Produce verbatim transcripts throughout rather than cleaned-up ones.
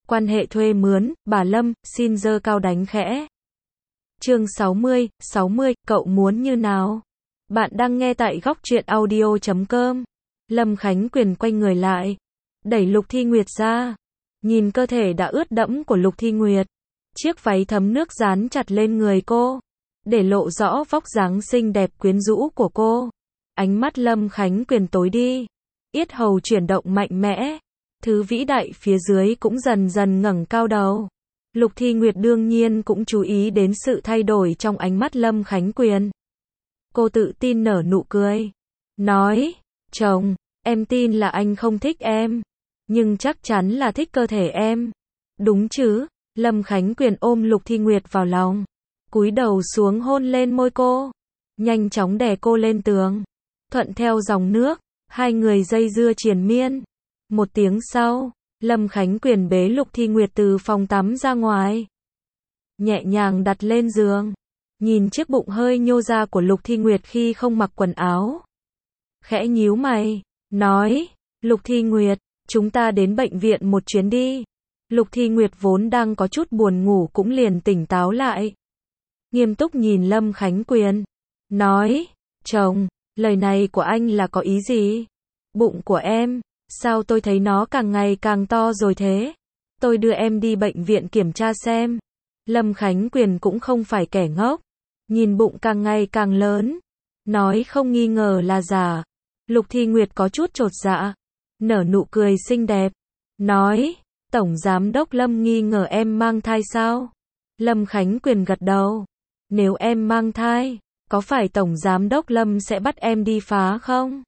Quan hệ thuê mướn, bà Lâm, xin giơ cao đánh khẽ. Chương sáu mươi, sáu mươi, cậu muốn như nào? Bạn đang nghe tại góc truyện audio chấm com. Lâm Khánh Quyền quay người lại, đẩy Lục Thi Nguyệt ra. Nhìn cơ thể đã ướt đẫm của Lục Thi Nguyệt, chiếc váy thấm nước dán chặt lên người cô, để lộ rõ vóc dáng xinh đẹp quyến rũ của cô. Ánh mắt Lâm Khánh Quyền tối đi, yết hầu chuyển động mạnh mẽ, thứ vĩ đại phía dưới cũng dần dần ngẩng cao đầu. Lục Thi Nguyệt đương nhiên cũng chú ý đến sự thay đổi trong ánh mắt Lâm Khánh Quyền. Cô tự tin nở nụ cười, nói, chồng, em tin là anh không thích em, nhưng chắc chắn là thích cơ thể em. Đúng chứ? Lâm Khánh Quyền ôm Lục Thi Nguyệt vào lòng, cúi đầu xuống hôn lên môi cô, nhanh chóng đè cô lên tường. Thuận theo dòng nước, hai người dây dưa triền miên. Một tiếng sau, Lâm Khánh Quyền bế Lục Thi Nguyệt từ phòng tắm ra ngoài, nhẹ nhàng đặt lên giường, nhìn chiếc bụng hơi nhô ra của Lục Thi Nguyệt khi không mặc quần áo. Khẽ nhíu mày, nói, Lục Thi Nguyệt, chúng ta đến bệnh viện một chuyến đi. Lục Thi Nguyệt vốn đang có chút buồn ngủ cũng liền tỉnh táo lại. Nghiêm túc nhìn Lâm Khánh Quyền, nói, chồng, lời này của anh là có ý gì? Bụng của em, sao tôi thấy nó càng ngày càng to rồi thế? Tôi đưa em đi bệnh viện kiểm tra xem. Lâm Khánh Quyền cũng không phải kẻ ngốc, nhìn bụng càng ngày càng lớn, nói không nghi ngờ là giả. Lục Thi Nguyệt có chút chột dạ, nở nụ cười xinh đẹp, nói, Tổng Giám đốc Lâm nghi ngờ em mang thai sao? Lâm Khánh Quyền gật đầu, nếu em mang thai, có phải Tổng Giám đốc Lâm sẽ bắt em đi phá không?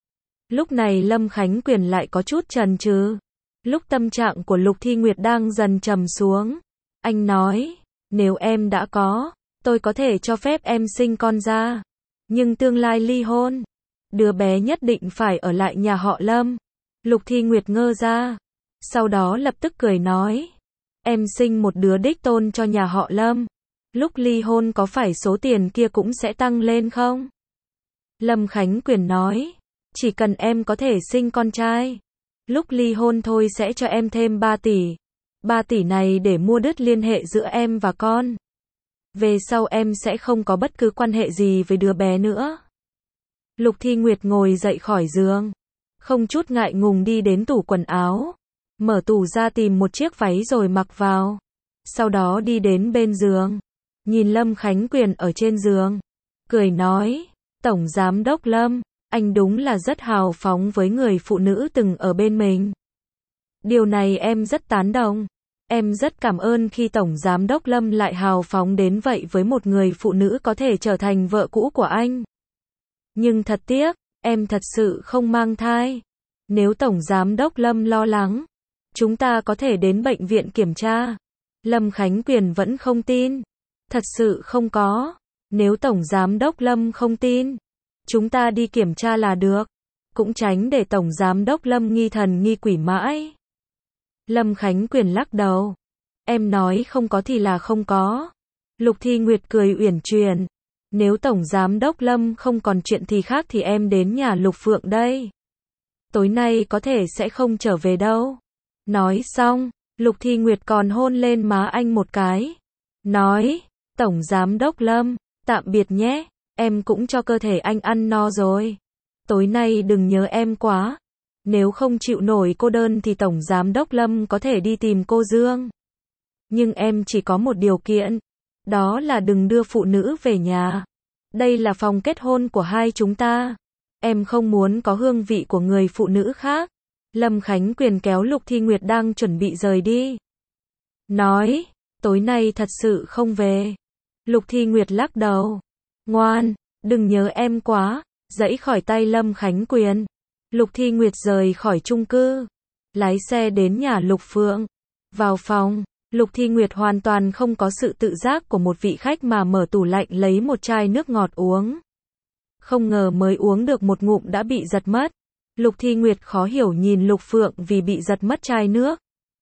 Lúc này Lâm Khánh Quyền lại có chút chần chừ. Lúc tâm trạng của Lục Thi Nguyệt đang dần trầm xuống, anh nói, nếu em đã có, tôi có thể cho phép em sinh con ra, nhưng tương lai ly hôn, đứa bé nhất định phải ở lại nhà họ Lâm. Lục Thi Nguyệt ngơ ra, sau đó lập tức cười nói, em sinh một đứa đích tôn cho nhà họ Lâm, lúc ly hôn có phải số tiền kia cũng sẽ tăng lên không? Lâm Khánh Quyền nói, chỉ cần em có thể sinh con trai, lúc ly hôn thôi sẽ cho em thêm ba tỷ. ba tỷ này để mua đứt liên hệ giữa em và con. Về sau em sẽ không có bất cứ quan hệ gì với đứa bé nữa. Lục Thi Nguyệt ngồi dậy khỏi giường, không chút ngại ngùng đi đến tủ quần áo, mở tủ ra tìm một chiếc váy rồi mặc vào. Sau đó đi đến bên giường, nhìn Lâm Khánh Quyền ở trên giường, cười nói, Tổng Giám đốc Lâm, anh đúng là rất hào phóng với người phụ nữ từng ở bên mình. Điều này em rất tán đồng. Em rất cảm ơn khi Tổng Giám đốc Lâm lại hào phóng đến vậy với một người phụ nữ có thể trở thành vợ cũ của anh. Nhưng thật tiếc, em thật sự không mang thai. Nếu Tổng Giám đốc Lâm lo lắng, chúng ta có thể đến bệnh viện kiểm tra. Lâm Khánh Quyền vẫn không tin. Thật sự không có. Nếu Tổng Giám đốc Lâm không tin, chúng ta đi kiểm tra là được. Cũng tránh để Tổng Giám đốc Lâm nghi thần nghi quỷ mãi. Lâm Khánh Quyền lắc đầu. Em nói không có thì là không có. Lục Thi Nguyệt cười uyển chuyển. Nếu Tổng Giám đốc Lâm không còn chuyện thì khác thì em đến nhà Lục Phượng đây. Tối nay có thể sẽ không trở về đâu. Nói xong, Lục Thi Nguyệt còn hôn lên má anh một cái. Nói, Tổng Giám đốc Lâm, tạm biệt nhé. Em cũng cho cơ thể anh ăn no rồi. Tối nay đừng nhớ em quá. Nếu không chịu nổi cô đơn thì Tổng Giám đốc Lâm có thể đi tìm cô Dương. Nhưng em chỉ có một điều kiện. Đó là đừng đưa phụ nữ về nhà. Đây là phòng kết hôn của hai chúng ta. Em không muốn có hương vị của người phụ nữ khác. Lâm Khánh Quyền kéo Lục Thi Nguyệt đang chuẩn bị rời đi. Nói, tối nay thật sự không về. Lục Thi Nguyệt lắc đầu. Ngoan, đừng nhớ em quá. Giãy khỏi tay Lâm Khánh Quyền. Lục Thi Nguyệt rời khỏi chung cư, lái xe đến nhà Lục Phượng. Vào phòng, Lục Thi Nguyệt hoàn toàn không có sự tự giác của một vị khách mà mở tủ lạnh lấy một chai nước ngọt uống. Không ngờ mới uống được một ngụm đã bị giật mất. Lục Thi Nguyệt khó hiểu nhìn Lục Phượng vì bị giật mất chai nước.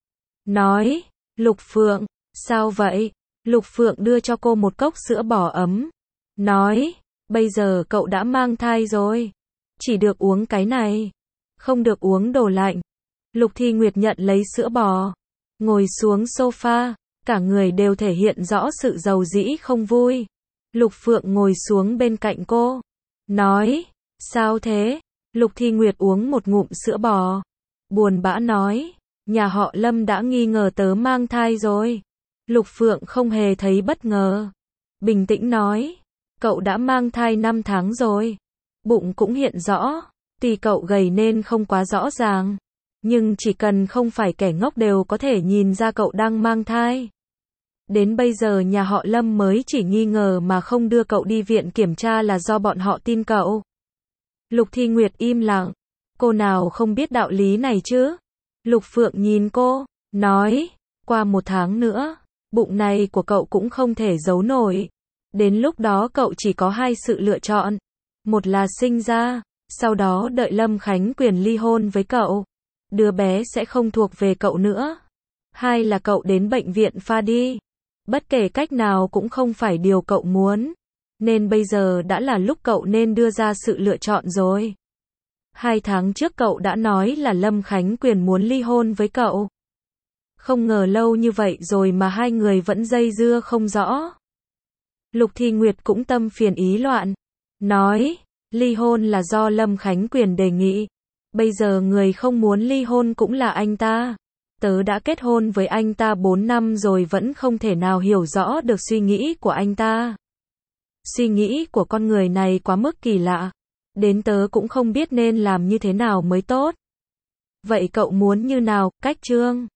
Nói, Lục Phượng, sao vậy? Lục Phượng đưa cho cô một cốc sữa bò ấm. Nói, bây giờ cậu đã mang thai rồi. Chỉ được uống cái này. Không được uống đồ lạnh. Lục Thi Nguyệt nhận lấy sữa bò. ngồi xuống sofa, cả người đều thể hiện rõ sự giàu dĩ không vui. Lục Phượng ngồi xuống bên cạnh cô, nói, sao thế? Lục Thi Nguyệt uống một ngụm sữa bò, buồn bã nói, nhà họ Lâm đã nghi ngờ tớ mang thai rồi. Lục Phượng không hề thấy bất ngờ, bình tĩnh nói, cậu đã mang thai năm tháng rồi, bụng cũng hiện rõ, tuy cậu gầy nên không quá rõ ràng, nhưng chỉ cần không phải kẻ ngốc đều có thể nhìn ra cậu đang mang thai. Đến bây giờ nhà họ Lâm mới chỉ nghi ngờ mà không đưa cậu đi viện kiểm tra là do bọn họ tin cậu. Lục Thi Nguyệt im lặng, cô nào không biết đạo lý này chứ? Lục Phượng nhìn cô, nói, qua một tháng nữa, bụng này của cậu cũng không thể giấu nổi. Đến lúc đó cậu chỉ có hai sự lựa chọn. Một là sinh ra, sau đó đợi Lâm Khánh Quyền ly hôn với cậu. Đứa bé sẽ không thuộc về cậu nữa. Hai là cậu đến bệnh viện pha đi. Bất kể cách nào cũng không phải điều cậu muốn. Nên bây giờ đã là lúc cậu nên đưa ra sự lựa chọn rồi. Hai tháng trước cậu đã nói là Lâm Khánh Quyền muốn ly hôn với cậu. Không ngờ lâu như vậy rồi mà hai người vẫn dây dưa không rõ. Lục Thi Nguyệt cũng tâm phiền ý loạn, nói, ly hôn là do Lâm Khánh Quyền đề nghị. Bây giờ người không muốn ly hôn cũng là anh ta. Tớ đã kết hôn với anh ta bốn năm rồi vẫn không thể nào hiểu rõ được suy nghĩ của anh ta. Suy nghĩ của con người này quá mức kỳ lạ. Đến tớ cũng không biết nên làm như thế nào mới tốt. Vậy cậu muốn như nào, Cách Trương?